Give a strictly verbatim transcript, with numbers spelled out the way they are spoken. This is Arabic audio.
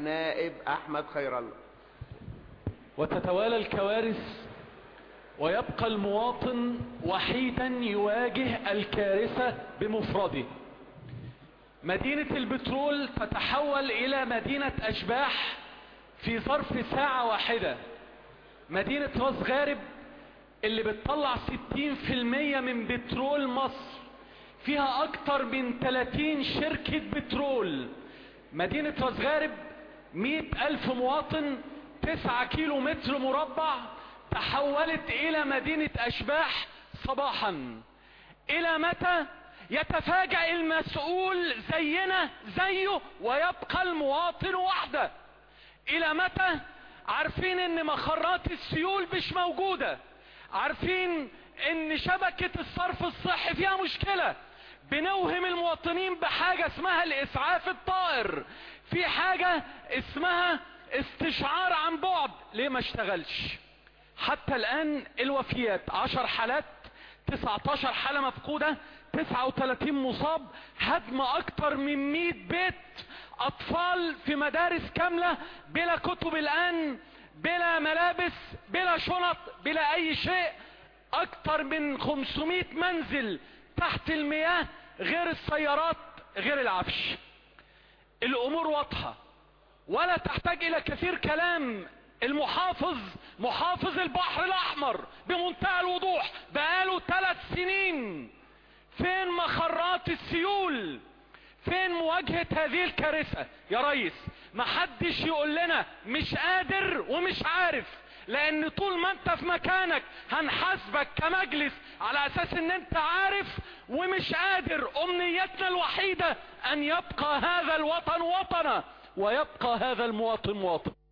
النائب احمد خير الله. وتتوالى الكوارث ويبقى المواطن وحيدا يواجه الكارثة بمفرده. مدينة البترول تتحول الى مدينة اشباح في ظرف ساعة واحدة. مدينة راس غارب اللي بتطلع ستين في المية من بترول مصر فيها اكتر من ثلاثين شركة بترول. مدينة راس غارب مئة الف مواطن، تسعة كيلو متر مربع، تحولت الى مدينة اشباح صباحا. الى متى يتفاجأ المسؤول زينا زيه ويبقى المواطن وحده؟ الى متى؟ عارفين ان مخرات السيول مش موجودة، عارفين ان شبكة الصرف الصحي فيها مشكلة، بنوهم المواطنين بحاجة اسمها الاسعاف الطائر، في حاجة اسمها استشعار عن بعد. ليه ما اشتغلش؟ حتى الان الوفيات عشر حالات، تسعة عشر حالة مفقودة، تسعة وثلاثين مصاب، هدم اكتر من مئة بيت، اطفال في مدارس كاملة بلا كتب الان، بلا ملابس، بلا شنط، بلا اي شيء، اكتر من خمسمئة منزل تحت المياه، غير السيارات، غير العفش. الامور واضحة ولا تحتاج الى كثير كلام. المحافظ محافظ البحر الاحمر بمنتهى الوضوح بقاله ثلاث سنين. فين مخرات السيول؟ فين مواجهة هذه الكارثة يا ريس؟ محدش يقول لنا مش قادر ومش عارف، لان طول ما انت في مكانك هنحاسبك كمجلس على اساس ان انت عارف ومش قادر. امنيتنا الوحيدة ان يبقى هذا الوطن وطنا ويبقى هذا المواطن مواطن.